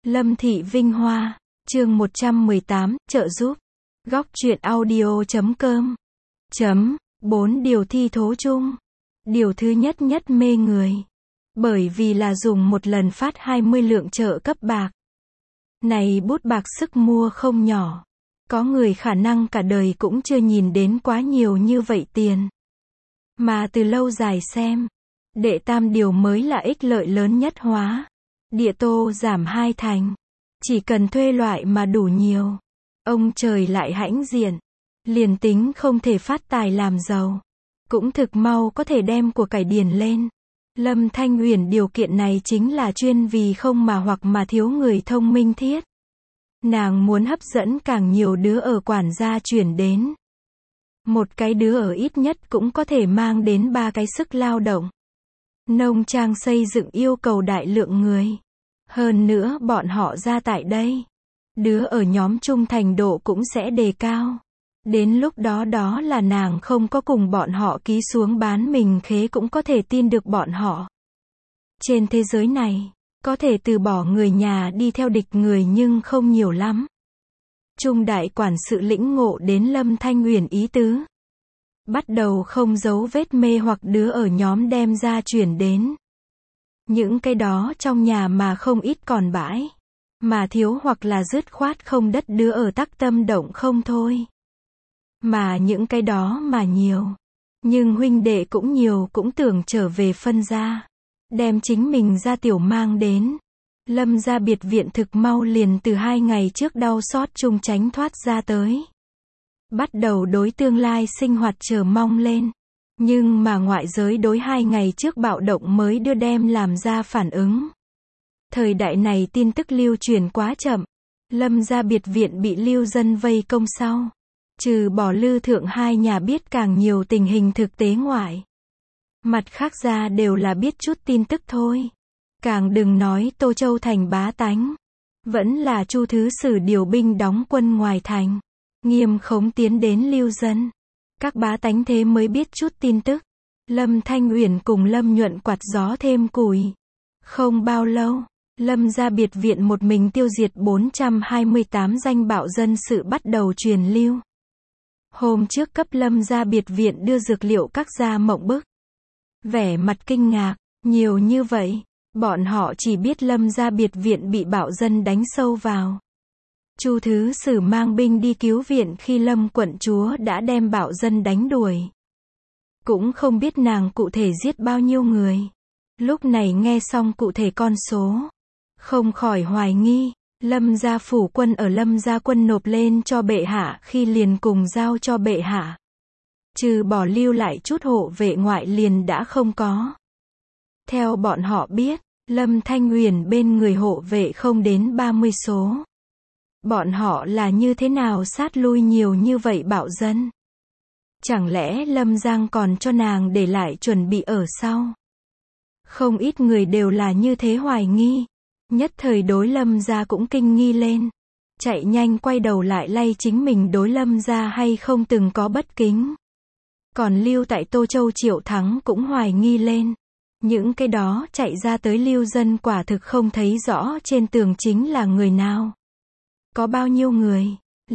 Lâm Thị Vinh Hoa, chương 118, trợ giúp. Góc truyện audio.com. 4 điều thi thố chung. Điều thứ nhất nhất mê người. Bởi vì là dùng một lần phát 20 lượng trợ cấp bạc. Này bút bạc sức mua không nhỏ. Có người khả năng cả đời cũng chưa nhìn đến quá nhiều như vậy tiền. Mà từ lâu dài xem, đệ tam điều mới là ích lợi lớn nhất hóa. Địa tô giảm 2 thành. Chỉ cần thuê loại mà đủ nhiều. Ông trời lại hãnh diện. Liền tính không thể phát tài làm giàu. Cũng thực mau có thể đem của cải điền lên. Lâm Thanh Uyển điều kiện này chính là chuyên vì không mà hoặc mà thiếu người thông minh thiết. Nàng muốn hấp dẫn càng nhiều đứa ở quản gia chuyển đến. Một cái đứa ở ít nhất cũng có thể mang đến 3 cái sức lao động. Nông trang xây dựng yêu cầu đại lượng người. Hơn nữa bọn họ ra tại đây. Đứa ở nhóm trung thành độ cũng sẽ đề cao. Đến lúc đó đó là nàng không có cùng bọn họ ký xuống bán mình khế cũng có thể tin được bọn họ. Trên thế giới này, có thể từ bỏ người nhà đi theo địch người nhưng không nhiều lắm. Trung đại quản sự lĩnh ngộ đến Lâm Thanh Uyển ý tứ. Bắt đầu không giấu vết mê hoặc đứa ở nhóm đem ra chuyển đến. Những cái đó trong nhà mà không ít còn bãi. Mà thiếu hoặc là dứt khoát không đất đứa ở tắc tâm động không thôi. Mà những cái đó mà nhiều. Nhưng huynh đệ cũng nhiều cũng tưởng trở về phân ra. Đem chính mình ra tiểu mang đến. Lâm ra biệt viện thực mau liền từ 2 ngày trước đau xót chung tránh thoát ra tới. Bắt đầu đối tương lai sinh hoạt chờ mong lên. Nhưng mà ngoại giới đối 2 ngày trước bạo động mới đưa đem làm ra phản ứng. Thời đại này tin tức lưu truyền quá chậm. Lâm ra biệt viện bị lưu dân vây công sau. Trừ bỏ lư thượng 2 nhà biết càng nhiều tình hình thực tế ngoại. Mặt khác ra đều là biết chút tin tức thôi. Càng đừng nói Tô Châu thành bá tánh. Vẫn là Chu thứ sử điều binh đóng quân ngoài thành. Nghiêm khống tiến đến lưu dân. Các bá tánh thế mới biết chút tin tức. Lâm Thanh Uyển cùng Lâm Nhuận quạt gió thêm củi. Không bao lâu, Lâm ra biệt viện một mình tiêu diệt 428 danh bạo dân sự bắt đầu truyền lưu. Hôm trước cấp Lâm ra biệt viện đưa dược liệu các gia mộng bức. Vẻ mặt kinh ngạc, nhiều như vậy, bọn họ chỉ biết Lâm ra biệt viện bị bạo dân đánh sâu vào. Chu thứ sử mang binh đi cứu viện khi Lâm quận chúa đã đem bạo dân đánh đuổi. Cũng không biết nàng cụ thể giết bao nhiêu người. Lúc này nghe xong cụ thể con số, không khỏi hoài nghi, Lâm gia phủ quân ở Lâm gia quân nộp lên cho bệ hạ khi liền cùng giao cho bệ hạ. Trừ bỏ lưu lại chút hộ vệ ngoại liền đã không có. Theo bọn họ biết, Lâm Thanh Uyển bên người hộ vệ không đến 30 số. Bọn họ là như thế nào sát lui nhiều như vậy bạo dân? Chẳng lẽ Lâm Giang còn cho nàng để lại chuẩn bị ở sau? Không ít người đều là như thế hoài nghi. Nhất thời đối Lâm gia cũng kinh nghi lên. Chạy nhanh quay đầu lại lay chính mình đối Lâm gia hay không từng có bất kính. Còn lưu tại Tô Châu Triệu Thắng cũng hoài nghi lên. Những cái đó chạy ra tới lưu dân quả thực không thấy rõ trên tường chính là người nào. Có bao nhiêu người,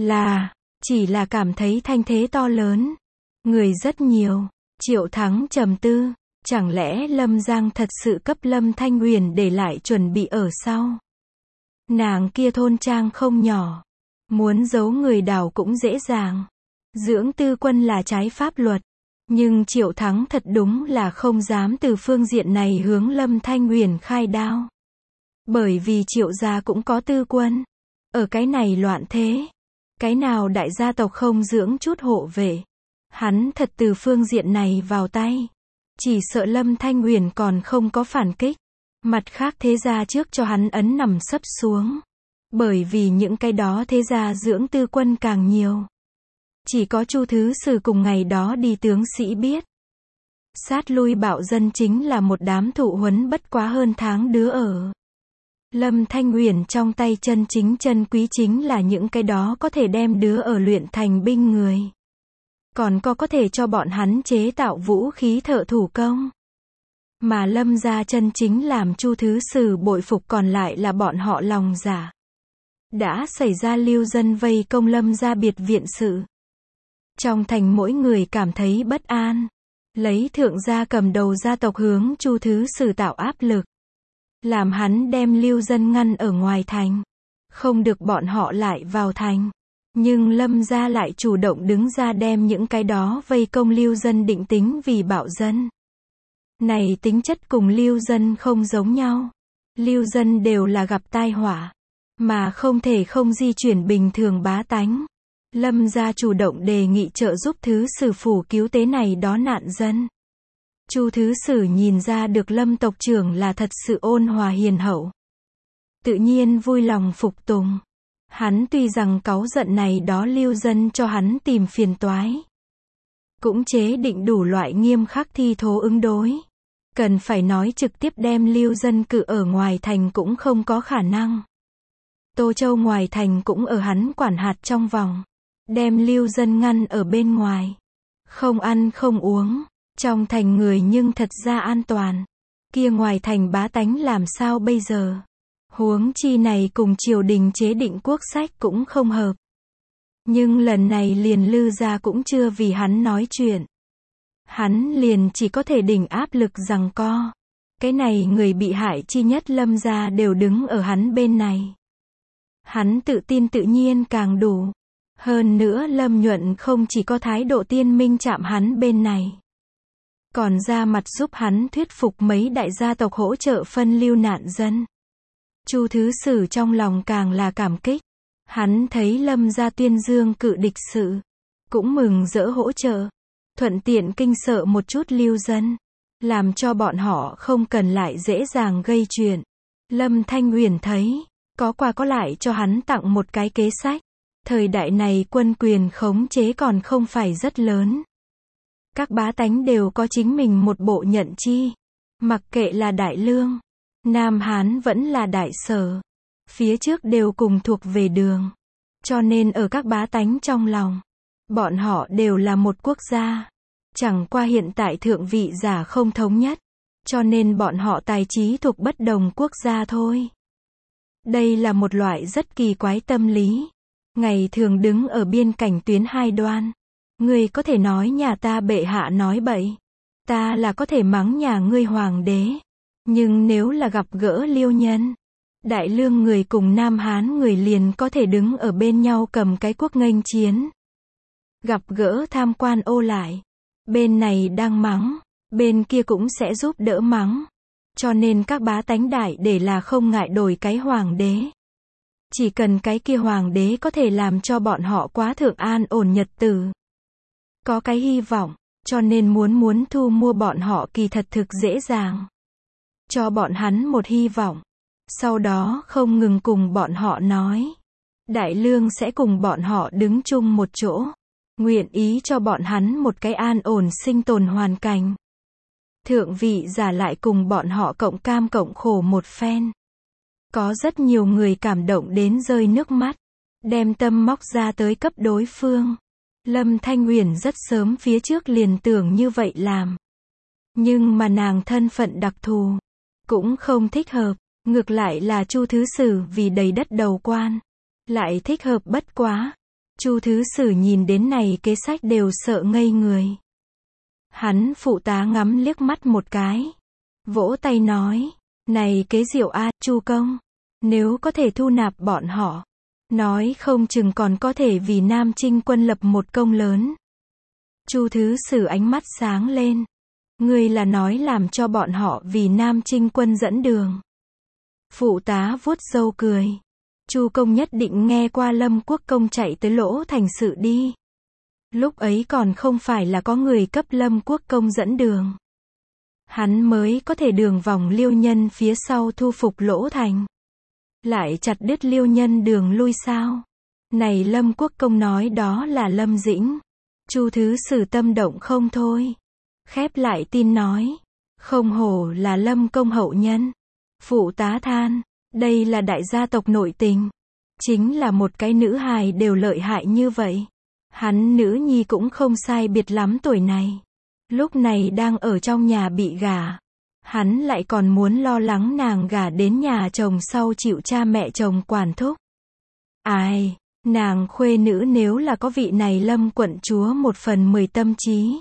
chỉ là cảm thấy thanh thế to lớn. Người rất nhiều. Triệu Thắng trầm tư, chẳng lẽ Lâm Giang thật sự cấp Lâm Thanh Uyển để lại chuẩn bị ở sau. Nàng kia thôn trang không nhỏ. Muốn giấu người đào cũng dễ dàng. Dưỡng tư quân là trái pháp luật. Nhưng Triệu Thắng thật đúng là không dám từ phương diện này hướng Lâm Thanh Uyển khai đao. Bởi vì Triệu gia cũng có tư quân. Ở cái này loạn thế. Cái nào đại gia tộc không dưỡng chút hộ vệ. Hắn thật từ phương diện này vào tay. Chỉ sợ Lâm Thanh Uyển còn không có phản kích. Mặt khác thế gia trước cho hắn ấn nằm sấp xuống. Bởi vì những cái đó thế gia dưỡng tư quân càng nhiều. Chỉ có Chu thứ sử cùng ngày đó đi tướng sĩ biết. Sát lui bạo dân chính là một đám thụ huấn bất quá hơn tháng đứa ở. Lâm Thanh Uyển trong tay chân chính chân quý chính là những cái đó có thể đem đứa ở luyện thành binh người. Còn có thể cho bọn hắn chế tạo vũ khí thợ thủ công. Mà Lâm gia chân chính làm Chu Thứ Sử bội phục còn lại là bọn họ lòng giả. Đã xảy ra lưu dân vây công Lâm gia biệt viện sự. Trong thành mỗi người cảm thấy bất an. Lấy thượng gia cầm đầu gia tộc hướng Chu Thứ Sử tạo áp lực. Làm hắn đem lưu dân ngăn ở ngoài thành. Không được bọn họ lại vào thành. Nhưng Lâm gia lại chủ động đứng ra đem những cái đó vây công lưu dân định tính vì bạo dân. Này tính chất cùng lưu dân không giống nhau. Lưu dân đều là gặp tai họa. Mà không thể không di chuyển bình thường bá tánh. Lâm gia chủ động đề nghị trợ giúp Thứ Sử phủ cứu tế này đó nạn dân. Chu Thứ Sử nhìn ra được Lâm tộc trưởng là thật sự ôn hòa hiền hậu. Tự nhiên vui lòng phục tùng. Hắn tuy rằng cáu giận này đó lưu dân cho hắn tìm phiền toái. Cũng chế định đủ loại nghiêm khắc thi thố ứng đối. Cần phải nói trực tiếp đem lưu dân cự ở ngoài thành cũng không có khả năng. Tô Châu ngoài thành cũng ở hắn quản hạt trong vòng. Đem lưu dân ngăn ở bên ngoài. Không ăn không uống. Trong thành người nhưng thật ra an toàn. Kia ngoài thành bá tánh làm sao bây giờ? Huống chi này cùng triều đình chế định quốc sách cũng không hợp. Nhưng lần này liền Lư gia cũng chưa vì hắn nói chuyện. Hắn liền chỉ có thể đỉnh áp lực giằng co. Cái này người bị hại chi nhất Lâm gia đều đứng ở hắn bên này. Hắn tự tin tự nhiên càng đủ. Hơn nữa Lâm Nhuận không chỉ có thái độ tiên minh chạm hắn bên này. Còn ra mặt giúp hắn thuyết phục mấy đại gia tộc hỗ trợ phân lưu nạn dân. Chu Thứ Sử trong lòng càng là cảm kích. Hắn thấy Lâm gia tuyên dương cự địch sự. Cũng mừng rỡ hỗ trợ. Thuận tiện kinh sợ một chút lưu dân. Làm cho bọn họ không cần lại dễ dàng gây chuyện. Lâm Thanh Uyển thấy. Có qua có lại cho hắn tặng một cái kế sách. Thời đại này quân quyền khống chế còn không phải rất lớn. Các bá tánh đều có chính mình một bộ nhận chi. Mặc kệ là Đại Lương, Nam Hán vẫn là Đại Sở. Phía trước đều cùng thuộc về đường. Cho nên ở các bá tánh trong lòng, bọn họ đều là một quốc gia. Chẳng qua hiện tại thượng vị giả không thống nhất. Cho nên bọn họ tài trí thuộc bất đồng quốc gia thôi. Đây là một loại rất kỳ quái tâm lý. Ngày thường đứng ở biên cảnh tuyến hai đoan. Ngươi có thể nói nhà ta bệ hạ nói bậy. Ta là có thể mắng nhà ngươi hoàng đế. Nhưng nếu là gặp gỡ liêu nhân, Đại Lương người cùng Nam Hán người liền có thể đứng ở bên nhau cầm cái quốc nghênh chiến. Gặp gỡ tham quan ô lại. Bên này đang mắng, bên kia cũng sẽ giúp đỡ mắng. Cho nên các bá tánh đại để là không ngại đổi cái hoàng đế. Chỉ cần cái kia hoàng đế có thể làm cho bọn họ quá thượng an ổn nhật tử. Có cái hy vọng, cho nên muốn thu mua bọn họ kỳ thật thực dễ dàng. Cho bọn hắn một hy vọng. Sau đó không ngừng cùng bọn họ nói. Đại Lương sẽ cùng bọn họ đứng chung một chỗ. Nguyện ý cho bọn hắn một cái an ổn sinh tồn hoàn cảnh. Thượng vị giả lại cùng bọn họ cộng cam cộng khổ một phen. Có rất nhiều người cảm động đến rơi nước mắt. Đem tâm móc ra tới cấp đối phương. Lâm Thanh Uyển rất sớm phía trước liền tưởng như vậy làm. Nhưng mà nàng thân phận đặc thù. Cũng không thích hợp. Ngược lại là Chu Thứ Sử vì đầy đất đầu quan. Lại thích hợp bất quá. Chu Thứ Sử nhìn đến này kế sách đều sợ ngây người. Hắn phụ tá ngắm liếc mắt một cái. Vỗ tay nói. Này kế diệu a, Chu công. Nếu có thể thu nạp bọn họ. Nói không chừng còn có thể vì Nam Chinh quân lập một công lớn. Chu Thứ Sử ánh mắt sáng lên. Ngươi là nói làm cho bọn họ vì Nam Chinh quân dẫn đường. Phụ tá vuốt râu cười. Chu công nhất định nghe qua Lâm Quốc công chạy tới Lỗ Thành sự đi. Lúc ấy còn không phải là có người cấp Lâm Quốc công dẫn đường. Hắn mới có thể đường vòng liêu nhân phía sau thu phục Lỗ Thành. Lại chặt đứt liêu nhân đường lui sao? Này Lâm Quốc công nói đó là Lâm Dĩnh. Chu Thứ Sử tâm động không thôi. Khép lại tin nói. Không hổ là Lâm công hậu nhân. Phụ tá than. Đây là đại gia tộc nội tình. Chính là một cái nữ hài đều lợi hại như vậy. Hắn nữ nhi cũng không sai biệt lắm tuổi này. Lúc này đang ở trong nhà bị gả. Hắn lại còn muốn lo lắng nàng gả đến nhà chồng sau chịu cha mẹ chồng quản thúc. Ai, nàng khuê nữ nếu là có vị này Lâm quận chúa 1/10 tâm trí,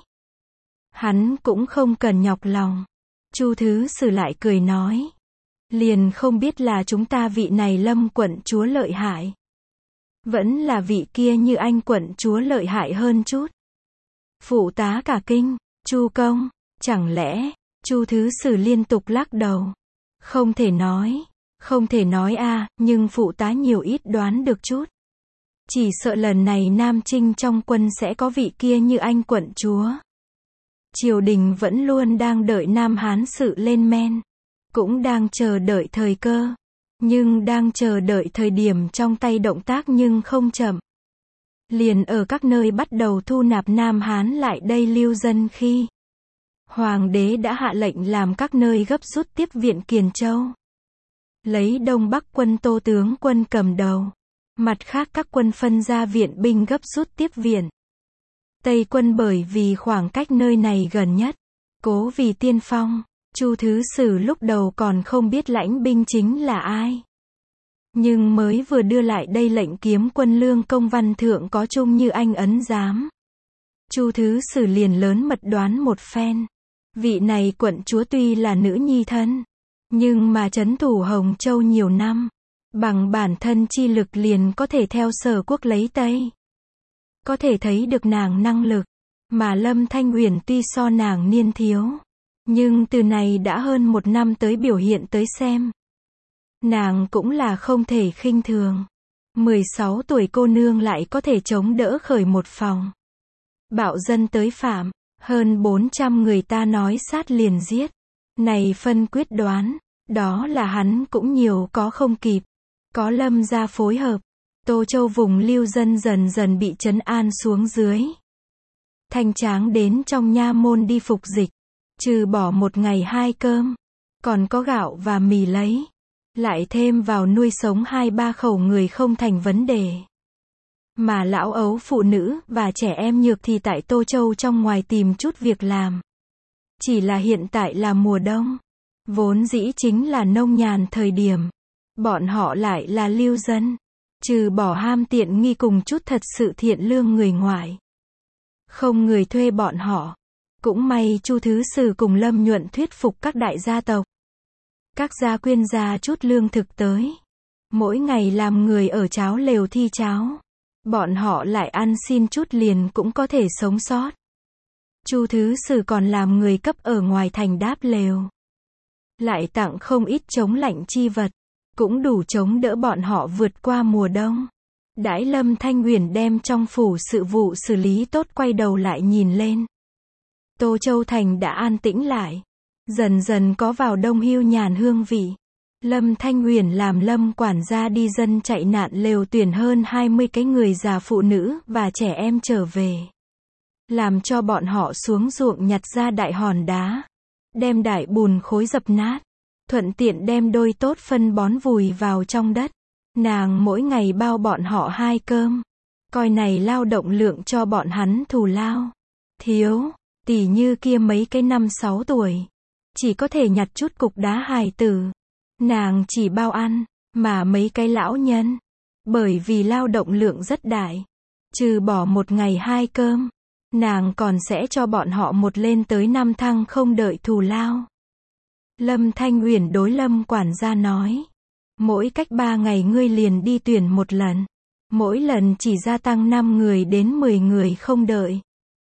hắn cũng không cần nhọc lòng. Chu Thứ Sử lại cười nói. Liền không biết là chúng ta vị này Lâm quận chúa lợi hại, vẫn là vị kia Như Anh quận chúa lợi hại hơn chút. Phụ tá cả kinh. Chu công, chẳng lẽ, Chu Thứ Sử liên tục lắc đầu. Không thể nói a, nhưng phụ tá nhiều ít đoán được chút. Chỉ sợ lần này Nam Trinh trong quân sẽ có vị kia Như Anh quận chúa. Triều đình vẫn luôn đang đợi Nam Hán sự lên men, cũng đang chờ đợi thời cơ, nhưng đang chờ đợi thời điểm trong tay động tác nhưng không chậm. Liền ở các nơi bắt đầu thu nạp Nam Hán lại đây lưu dân khi Hoàng đế đã hạ lệnh làm các nơi gấp rút tiếp viện Kiền Châu. Lấy Đông Bắc quân Tô tướng quân cầm đầu. Mặt khác các quân phân ra viện binh gấp rút tiếp viện. Tây quân bởi vì khoảng cách nơi này gần nhất, cố vì tiên phong. Chu Thứ Sử lúc đầu còn không biết lãnh binh chính là ai. Nhưng mới vừa đưa lại đây lệnh kiếm quân lương công văn thượng có chung Như Anh ấn giám. Chu Thứ Sử liền lớn mật đoán một phen. Vị này quận chúa tuy là nữ nhi thân, nhưng mà trấn thủ Hồng Châu nhiều năm, bằng bản thân chi lực liền có thể theo Sở quốc lấy Tây. Có thể thấy được nàng năng lực, mà Lâm Thanh Uyển tuy so nàng niên thiếu, nhưng từ này đã hơn 1 năm tới biểu hiện tới xem, nàng cũng là không thể khinh thường. 16 tuổi cô nương lại có thể chống đỡ khởi một phòng. Bạo dân tới phạm, hơn 400 người ta nói sát liền giết. Này phân quyết đoán, đó là hắn cũng nhiều có không kịp. Có Lâm gia phối hợp, Tô Châu vùng lưu dân dần dần bị trấn an xuống dưới. Thanh Tráng đến trong nha môn đi phục dịch, trừ bỏ 1 ngày 2 cơm, còn có gạo và mì lấy, lại thêm vào nuôi sống 2-3 khẩu người không thành vấn đề. Mà lão ấu phụ nữ và trẻ em nhược thì tại Tô Châu trong ngoài tìm chút việc làm. Chỉ là hiện tại là mùa đông, vốn dĩ chính là nông nhàn thời điểm, bọn họ lại là lưu dân, trừ bỏ ham tiện nghi cùng chút thật sự thiện lương người ngoài, không người thuê bọn họ. Cũng may Chu Thứ Sử cùng Lâm Nhuận thuyết phục các đại gia tộc, các gia quyên ra chút lương thực tới, mỗi ngày làm người ở cháo lều thi cháo, bọn họ lại ăn xin chút liền cũng có thể sống sót. Chu Thứ Sử còn làm người cấp ở ngoài thành đáp lều, lại tặng không ít chống lạnh chi vật, cũng đủ chống đỡ bọn họ vượt qua mùa đông. Đãi Lâm Thanh Uyển đem trong phủ sự vụ xử lý tốt quay đầu lại nhìn lên. Tô Châu thành đã an tĩnh lại, dần dần có vào đông hưu nhàn hương vị. Lâm Thanh Uyển làm Lâm quản gia đi dân chạy nạn lều tuyển hơn 20 cái người già phụ nữ và trẻ em trở về. Làm cho bọn họ xuống ruộng nhặt ra đại hòn đá, đem đại bùn khối dập nát, thuận tiện đem đôi tốt phân bón vùi vào trong đất. Nàng mỗi ngày bao bọn họ 2 cơm, coi này lao động lượng cho bọn hắn thù lao. Thiếu, tỉ như kia mấy cái 5-6 tuổi, chỉ có thể nhặt chút cục đá hài tử, nàng chỉ bao ăn, mà mấy cái lão nhân, bởi vì lao động lượng rất đại, trừ bỏ 1 ngày 2 cơm, nàng còn sẽ cho bọn họ một lên tới 5 thăng không đợi thù lao. Lâm Thanh Uyển đối Lâm quản gia nói, mỗi cách 3 ngày ngươi liền đi tuyển một lần, mỗi lần chỉ gia tăng 5 người đến 10 người không đợi.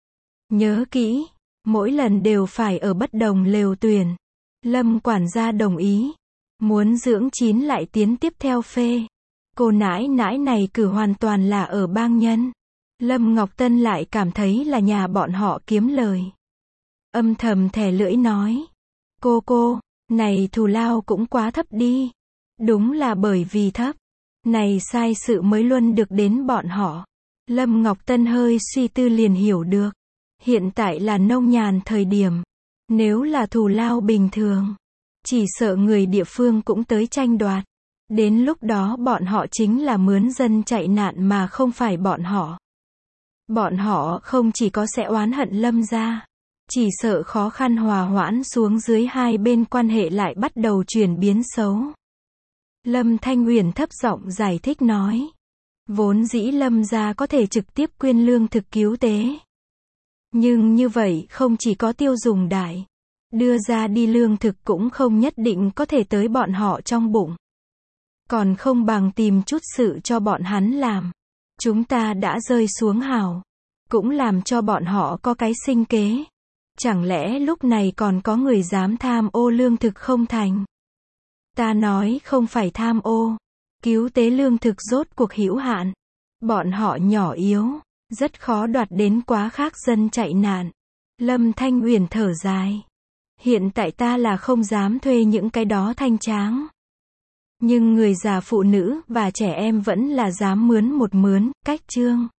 Nhớ kỹ, mỗi lần đều phải ở bất đồng lều tuyển. Lâm quản gia đồng ý, muốn dưỡng chín lại tiến tiếp theo phê. Cô nãi nãi này cử hoàn toàn là ở bang nhân. Lâm Ngọc Tân lại cảm thấy là nhà bọn họ kiếm lời. Âm thầm thè lưỡi nói, cô, này thù lao cũng quá thấp đi. Đúng là bởi vì thấp, này sai sự mới luân được đến bọn họ. Lâm Ngọc Tân hơi suy tư liền hiểu được, hiện tại là nông nhàn thời điểm, nếu là thù lao bình thường, chỉ sợ người địa phương cũng tới tranh đoạt. Đến lúc đó bọn họ chính là mướn dân chạy nạn mà không phải bọn họ. Bọn họ không chỉ có sẽ oán hận Lâm gia, Chỉ sợ khó khăn hòa hoãn xuống dưới hai bên quan hệ lại bắt đầu chuyển biến xấu. Lâm Thanh Uyển thấp giọng giải thích nói. Vốn dĩ Lâm gia có thể trực tiếp quyên lương thực cứu tế. Nhưng như vậy không chỉ có tiêu dùng đại. Đưa ra đi lương thực cũng không nhất định có thể tới bọn họ trong bụng. Còn không bằng tìm chút sự cho bọn hắn làm. Chúng ta đã rơi xuống hào. Cũng làm cho bọn họ có cái sinh kế. Chẳng lẽ lúc này còn có người dám tham ô lương thực không thành? Ta nói không phải tham ô. Cứu tế lương thực rốt cuộc hữu hạn. Bọn họ nhỏ yếu. Rất khó đoạt đến quá khác dân chạy nạn. Lâm Thanh Uyển thở dài. Hiện tại ta là không dám thuê những cái đó thanh tráng. Nhưng người già phụ nữ và trẻ em vẫn là dám mướn một mướn, cách chương.